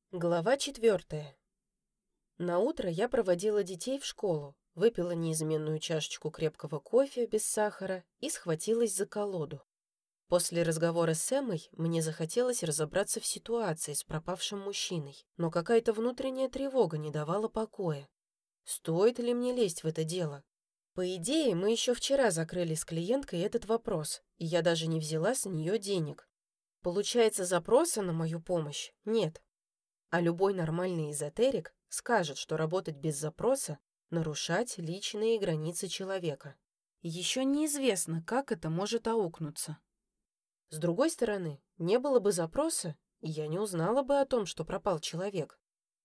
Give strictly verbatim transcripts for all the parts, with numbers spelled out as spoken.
Глава четвертая. На утро я проводила детей в школу, выпила неизменную чашечку крепкого кофе без сахара и схватилась за колоду. После разговора с Эммой мне захотелось разобраться в ситуации с пропавшим мужчиной, но какая-то внутренняя тревога не давала покоя. Стоит ли мне лезть в это дело? По идее, мы еще вчера закрыли с клиенткой этот вопрос, и я даже не взяла с нее денег. Получается, запроса на мою помощь нет. А любой нормальный эзотерик скажет, что работать без запроса — нарушать личные границы человека. Еще неизвестно, как это может аукнуться. С другой стороны, не было бы запроса, и я не узнала бы о том, что пропал человек.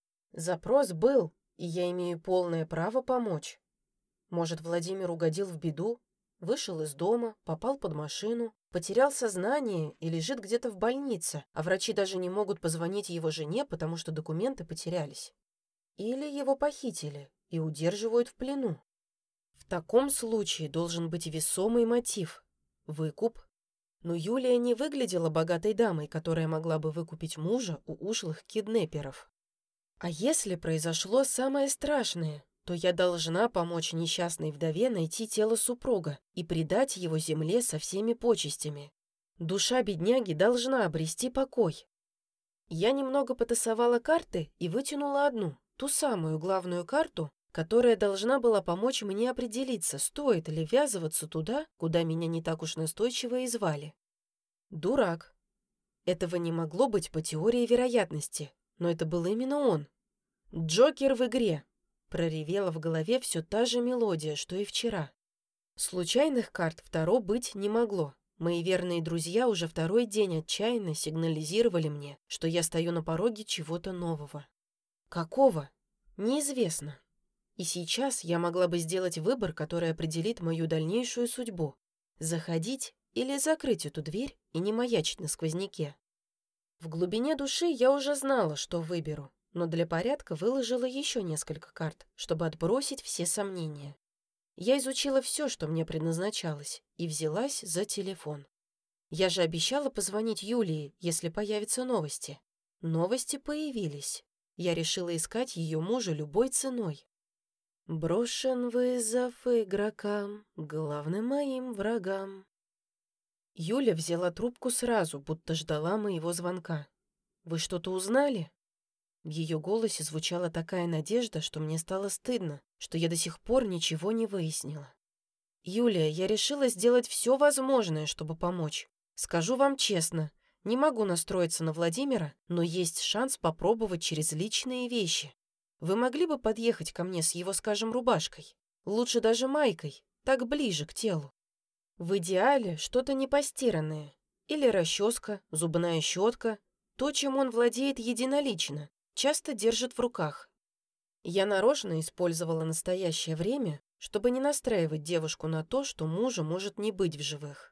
Запрос был, и я имею полное право помочь. Может, Владимир угодил в беду, вышел из дома, попал под машину, потерял сознание и лежит где-то в больнице, а врачи даже не могут позвонить его жене, потому что документы потерялись. Или его похитили и удерживают в плену. В таком случае должен быть весомый мотив – выкуп. Но Юлия не выглядела богатой дамой, которая могла бы выкупить мужа у ушлых киднеперов. А если произошло самое страшное, то я должна помочь несчастной вдове найти тело супруга и предать его земле со всеми почестями. Душа бедняги должна обрести покой. Я немного потасовала карты и вытянула одну, ту самую главную карту, которая должна была помочь мне определиться, стоит ли ввязываться туда, куда меня не так уж настойчиво и звали. Дурак. Этого не могло быть по теории вероятности, но это был именно он. Джокер в игре. Проревела в голове все та же мелодия, что и вчера. Случайных карт второ быть не могло. Мои верные друзья уже второй день отчаянно сигнализировали мне, что я стою на пороге чего-то нового. Какого? Неизвестно. И сейчас я могла бы сделать выбор, который определит мою дальнейшую судьбу. Заходить или закрыть эту дверь и не маячить на сквозняке. В глубине души я уже знала, что выберу, но для порядка выложила еще несколько карт, чтобы отбросить все сомнения. Я изучила все, что мне предназначалось, и взялась за телефон. Я же обещала позвонить Юлии, если появятся новости. Новости появились. Я решила искать ее мужа любой ценой. Брошен вызов игрокам, главным моим врагам. Юля взяла трубку сразу, будто ждала моего звонка. «Вы что-то узнали?» В ее голосе звучала такая надежда, что мне стало стыдно, что я до сих пор ничего не выяснила. «Юлия, я решила сделать все возможное, чтобы помочь. Скажу вам честно, не могу настроиться на Владимира, но есть шанс попробовать через личные вещи. Вы могли бы подъехать ко мне с его, скажем, рубашкой? Лучше даже майкой, так ближе к телу. В идеале что-то непостиранное. Или расческа, зубная щетка. То, чем он владеет единолично, часто держит в руках. Я нарочно использовала настоящее время, чтобы не настраивать девушку на то, что мужа может не быть в живых.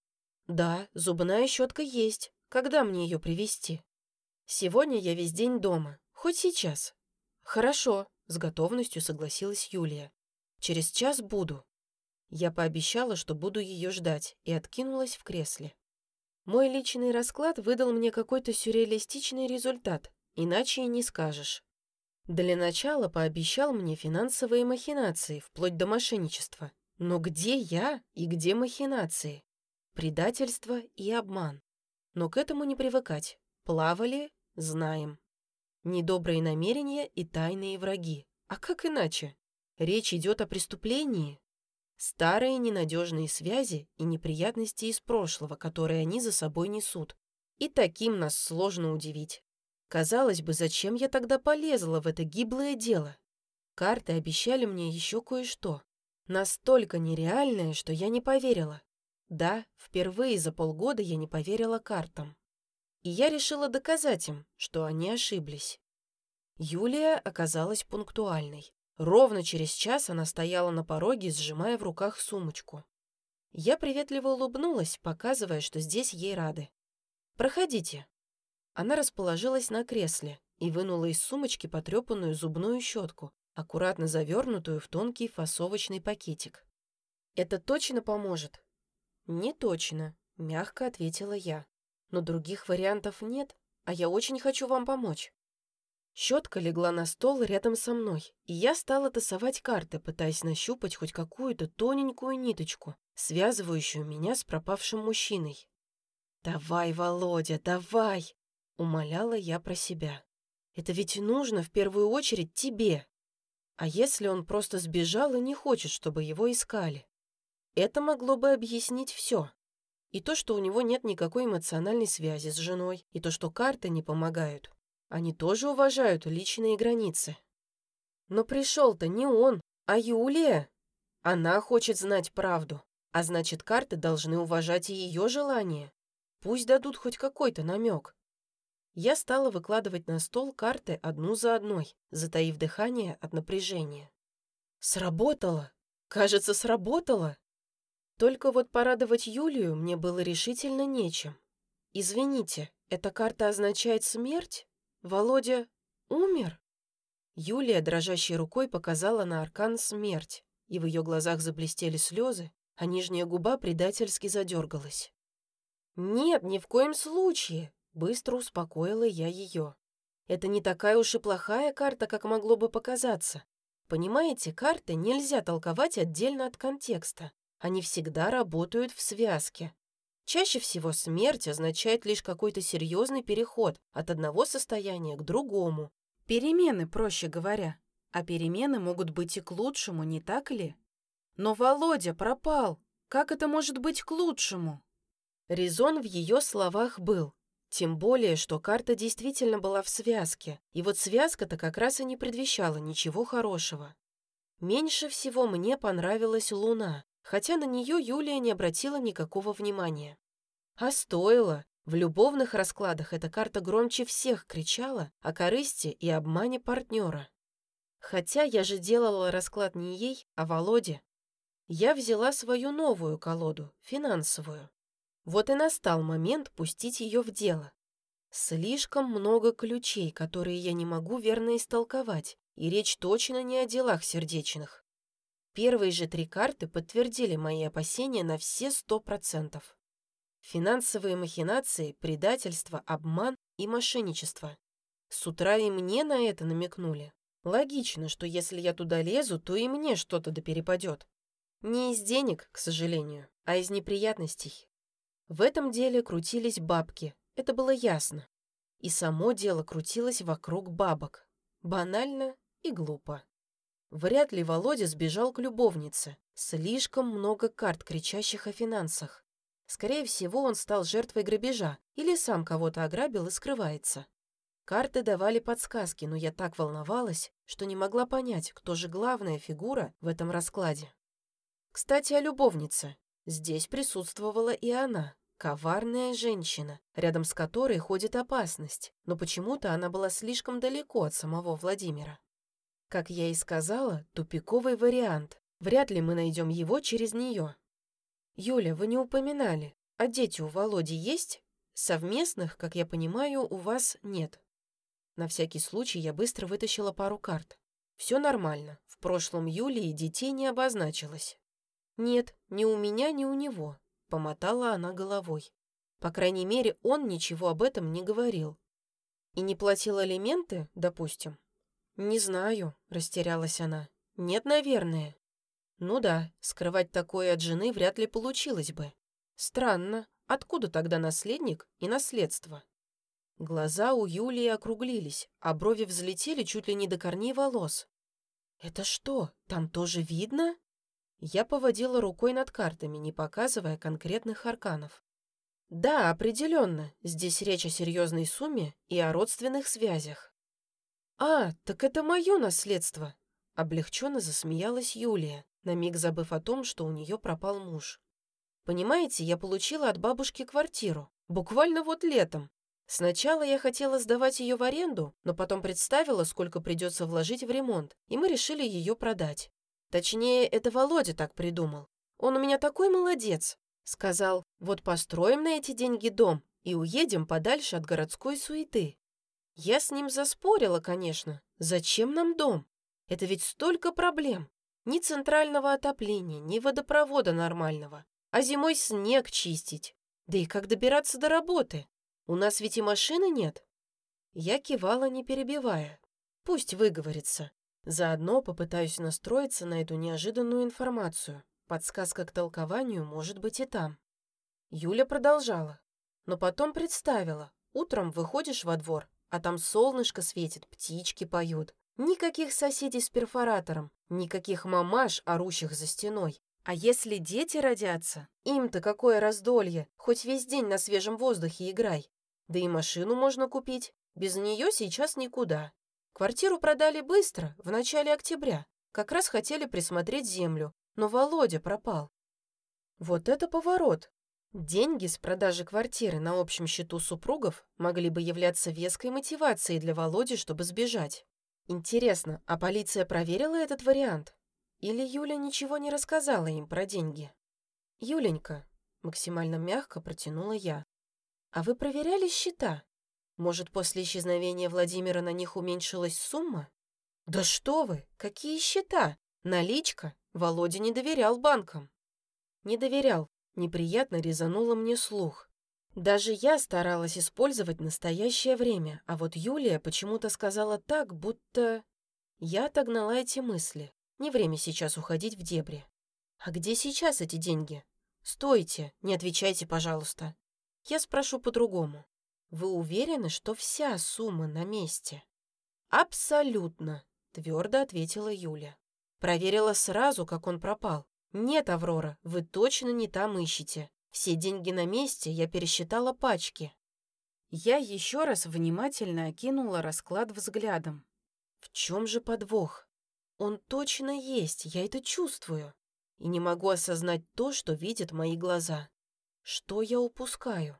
Да, зубная щетка есть. Когда мне ее привезти? Сегодня я весь день дома. Хоть сейчас. Хорошо, с готовностью согласилась Юлия. Через час буду. Я пообещала, что буду ее ждать, и откинулась в кресле. Мой личный расклад выдал мне какой-то сюрреалистичный результат, иначе и не скажешь. Для начала пообещал мне финансовые махинации, вплоть до мошенничества. Но где я и где махинации? Предательство и обман. Но к этому не привыкать. Плавали — знаем. Недобрые намерения и тайные враги. А как иначе? Речь идет о преступлении. Старые ненадежные связи и неприятности из прошлого, которые они за собой несут. И таким нас сложно удивить. Казалось бы, зачем я тогда полезла в это гиблое дело? Карты обещали мне еще кое-что. Настолько нереальное, что я не поверила. Да, впервые за полгода я не поверила картам. И я решила доказать им, что они ошиблись. Юлия оказалась пунктуальной. Ровно через час она стояла на пороге, сжимая в руках сумочку. Я приветливо улыбнулась, показывая, что здесь ей рады. «Проходите». Она расположилась на кресле и вынула из сумочки потрепанную зубную щетку, аккуратно завернутую в тонкий фасовочный пакетик. «Это точно поможет?» «Не точно», — мягко ответила я. «Но других вариантов нет, а я очень хочу вам помочь». Щетка легла на стол рядом со мной, и я стала тасовать карты, пытаясь нащупать хоть какую-то тоненькую ниточку, связывающую меня с пропавшим мужчиной. «Давай, Володя, давай!» — умоляла я про себя. «Это ведь нужно в первую очередь тебе. А если он просто сбежал и не хочет, чтобы его искали?» Это могло бы объяснить все. И то, что у него нет никакой эмоциональной связи с женой, и то, что карты не помогают. Они тоже уважают личные границы. Но пришел-то не он, а Юлия. Она хочет знать правду, а значит, карты должны уважать и ее желания. Пусть дадут хоть какой-то намек. Я стала выкладывать на стол карты одну за одной, затаив дыхание от напряжения. Сработало! Кажется, сработало! Только вот порадовать Юлию мне было решительно нечем. «Извините, эта карта означает смерть? Володя умер?» Юлия дрожащей рукой показала на аркан «Смерть», и в ее глазах заблестели слезы, а нижняя губа предательски задергалась. «Нет, ни в коем случае!» — быстро успокоила я ее. «Это не такая уж и плохая карта, как могло бы показаться. Понимаете, карты нельзя толковать отдельно от контекста. Они всегда работают в связке. Чаще всего смерть означает лишь какой-то серьезный переход от одного состояния к другому. Перемены, проще говоря. А перемены могут быть и к лучшему, не так ли? Но Володя пропал. Как это может быть к лучшему?» Резон в ее словах был. Тем более, что карта действительно была в связке. И вот связка-то как раз и не предвещала ничего хорошего. Меньше всего мне понравилась Луна, хотя на нее Юлия не обратила никакого внимания. А стоило. В любовных раскладах эта карта громче всех кричала о корысти и обмане партнера. Хотя я же делала расклад не ей, а Володе. Я взяла свою новую колоду, финансовую. Вот и настал момент пустить ее в дело. Слишком много ключей, которые я не могу верно истолковать, и речь точно не о делах сердечных. Первые же три карты подтвердили мои опасения на все сто процентов. Финансовые махинации, предательство, обман и мошенничество. С утра и мне на это намекнули. Логично, что если я туда лезу, то и мне что-то да перепадет. Не из денег, к сожалению, а из неприятностей. В этом деле крутились бабки, это было ясно. И само дело крутилось вокруг бабок. Банально и глупо. Вряд ли Володя сбежал к любовнице. Слишком много карт, кричащих о финансах. Скорее всего, он стал жертвой грабежа или сам кого-то ограбил и скрывается. Карты давали подсказки, но я так волновалась, что не могла понять, кто же главная фигура в этом раскладе. Кстати, о любовнице. Здесь присутствовала и она, коварная женщина, рядом с которой ходит опасность, но почему-то она была слишком далеко от самого Владимира. Как я и сказала, тупиковый вариант. Вряд ли мы найдем его через нее. Юля, вы не упоминали, а дети у Володи есть? Совместных, как я понимаю, у вас нет. На всякий случай я быстро вытащила пару карт. Все нормально, в прошлом Юлии детей не обозначилось. Нет, ни у меня, ни у него, помотала она головой. По крайней мере, он ничего об этом не говорил. И не платил алименты, допустим? «Не знаю», — растерялась она. «Нет, наверное». Ну да, скрывать такое от жены вряд ли получилось бы. Странно, откуда тогда наследник и наследство? Глаза у Юлии округлились, а брови взлетели чуть ли не до корней волос. «Это что, там тоже видно?» Я поводила рукой над картами, не показывая конкретных арканов. «Да, определенно, здесь речь о серьезной сумме и о родственных связях». «А, так это мое наследство!» Облегченно засмеялась Юлия, на миг забыв о том, что у нее пропал муж. «Понимаете, я получила от бабушки квартиру, буквально вот летом. Сначала я хотела сдавать ее в аренду, но потом представила, сколько придется вложить в ремонт, и мы решили ее продать. Точнее, это Володя так придумал. Он у меня такой молодец!» Сказал, вот построим на эти деньги дом и уедем подальше от городской суеты. Я с ним заспорила, конечно. Зачем нам дом? Это ведь столько проблем. Ни центрального отопления, ни водопровода нормального. А зимой снег чистить. Да и как добираться до работы? У нас ведь и машины нет. Я кивала, не перебивая. Пусть выговорится. Заодно попытаюсь настроиться на эту неожиданную информацию. Подсказка к толкованию может быть и там. Юля продолжала. Но потом представила. Утром выходишь во двор, а там солнышко светит, птички поют. Никаких соседей с перфоратором, никаких мамаш, орущих за стеной. А если дети родятся, им-то какое раздолье, хоть весь день на свежем воздухе играй. Да и машину можно купить, без нее сейчас никуда. Квартиру продали быстро, в начале октября. Как раз хотели присмотреть землю, но Володя пропал. Вот это поворот. Деньги с продажи квартиры на общем счету супругов могли бы являться веской мотивацией для Володи, чтобы сбежать. Интересно, а полиция проверила этот вариант? Или Юля ничего не рассказала им про деньги? «Юленька», — максимально мягко протянула я, «а вы проверяли счета? Может, после исчезновения Владимира на них уменьшилась сумма?» «Да что вы! Какие счета? Наличка? Володя не доверял банкам». «Не доверял», — неприятно резануло мне слух. Даже я старалась использовать настоящее время, а вот Юлия почему-то сказала так, будто... Я отогнала эти мысли. Не время сейчас уходить в дебри. «А где сейчас эти деньги?» «Стойте, не отвечайте, пожалуйста. Я спрошу по-другому. Вы уверены, что вся сумма на месте?» «Абсолютно», — твердо ответила Юля. «Проверила сразу, как он пропал. Нет, Аврора, вы точно не там ищете. Все деньги на месте, я пересчитала пачки». Я еще раз внимательно окинула расклад взглядом. В чем же подвох? Он точно есть, я это чувствую. И не могу осознать то, что видят мои глаза. Что я упускаю?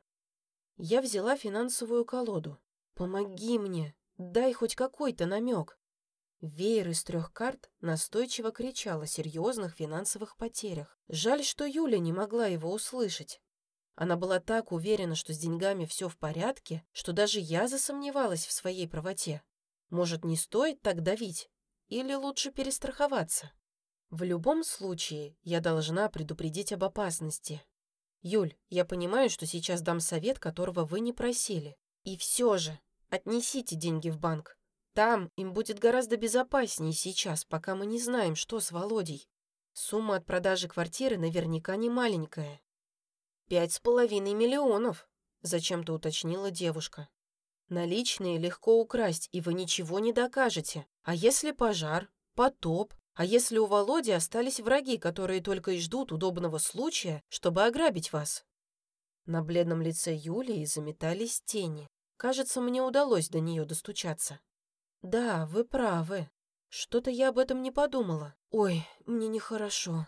Я взяла финансовую колоду. Помоги мне, дай хоть какой-то намек. Веер из трех карт настойчиво кричал о серьезных финансовых потерях. Жаль, что Юля не могла его услышать. Она была так уверена, что с деньгами все в порядке, что даже я засомневалась в своей правоте. Может, не стоит так давить? Или лучше перестраховаться? В любом случае, я должна предупредить об опасности. Юль, я понимаю, что сейчас дам совет, которого вы не просили. И все же, отнесите деньги в банк. Там им будет гораздо безопаснее сейчас, пока мы не знаем, что с Володей. Сумма от продажи квартиры наверняка не маленькая. «Пять с половиной миллионов», — зачем-то уточнила девушка. «Наличные легко украсть, и вы ничего не докажете. А если пожар, потоп? А если у Володи остались враги, которые только и ждут удобного случая, чтобы ограбить вас?» На бледном лице Юлии заметались тени. Кажется, мне удалось до нее достучаться. «Да, вы правы. Что-то я об этом не подумала. Ой, мне нехорошо».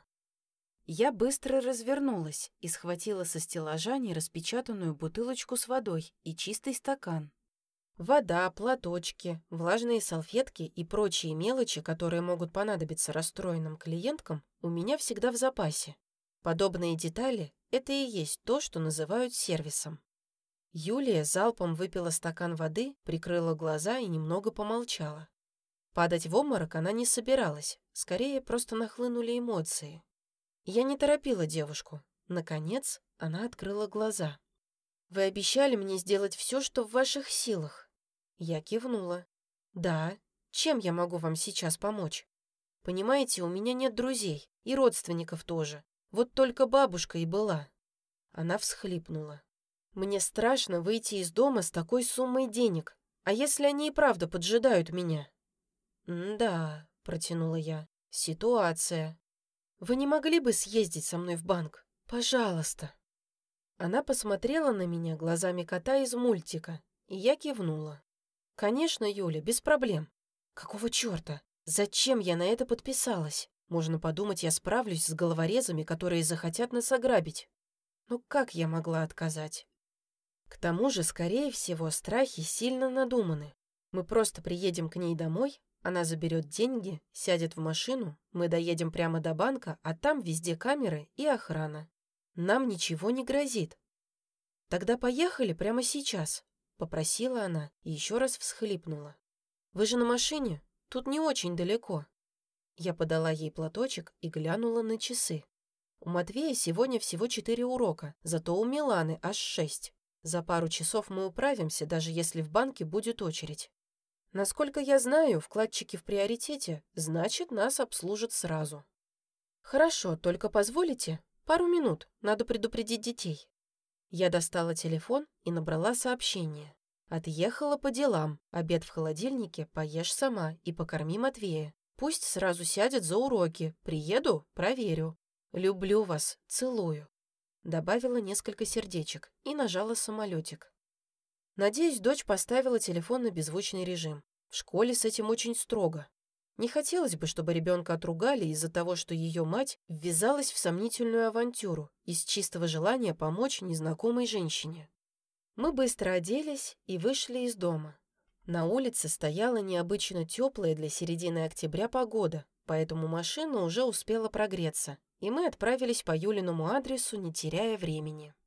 Я быстро развернулась и схватила со стеллажа нераспечатанную бутылочку с водой и чистый стакан. Вода, платочки, влажные салфетки и прочие мелочи, которые могут понадобиться расстроенным клиенткам, у меня всегда в запасе. Подобные детали – это и есть то, что называют сервисом. Юлия залпом выпила стакан воды, прикрыла глаза и немного помолчала. Падать в обморок она не собиралась, скорее просто нахлынули эмоции. Я не торопила девушку. Наконец, она открыла глаза. «Вы обещали мне сделать все, что в ваших силах». Я кивнула. «Да, чем я могу вам сейчас помочь? Понимаете, у меня нет друзей, и родственников тоже. Вот только бабушка и была». Она всхлипнула. «Мне страшно выйти из дома с такой суммой денег. А если они и правда поджидают меня?» «Да», — протянула я, — «ситуация. Вы не могли бы съездить со мной в банк? Пожалуйста». Она посмотрела на меня глазами кота из мультика, и я кивнула. «Конечно, Юля, без проблем. Какого черта? Зачем я на это подписалась? Можно подумать, я справлюсь с головорезами, которые захотят нас ограбить. Но как я могла отказать? К тому же, скорее всего, страхи сильно надуманы. Мы просто приедем к ней домой, она заберет деньги, сядет в машину, мы доедем прямо до банка, а там везде камеры и охрана. Нам ничего не грозит. Тогда поехали прямо сейчас», — попросила она и еще раз всхлипнула. «Вы же на машине? Тут не очень далеко». Я подала ей платочек и глянула на часы. У Матвея сегодня всего четыре урока, зато у Миланы аж шесть. За пару часов мы управимся, даже если в банке будет очередь. Насколько я знаю, вкладчики в приоритете, значит, нас обслужат сразу. Хорошо, только позволите? Пару минут, надо предупредить детей. Я достала телефон и набрала сообщение. Отъехала по делам, обед в холодильнике, поешь сама и покорми Матвея. Пусть сразу сядет за уроки, приеду, проверю. Люблю вас, целую. Добавила несколько сердечек и нажала самолетик. Надеюсь, дочь поставила телефон на беззвучный режим. В школе с этим очень строго. Не хотелось бы, чтобы ребенка отругали из-за того, что ее мать ввязалась в сомнительную авантюру из чистого желания помочь незнакомой женщине. Мы быстро оделись и вышли из дома. На улице стояла необычно теплая для середины октября погода, поэтому машина уже успела прогреться, и мы отправились по Юлиному адресу, не теряя времени.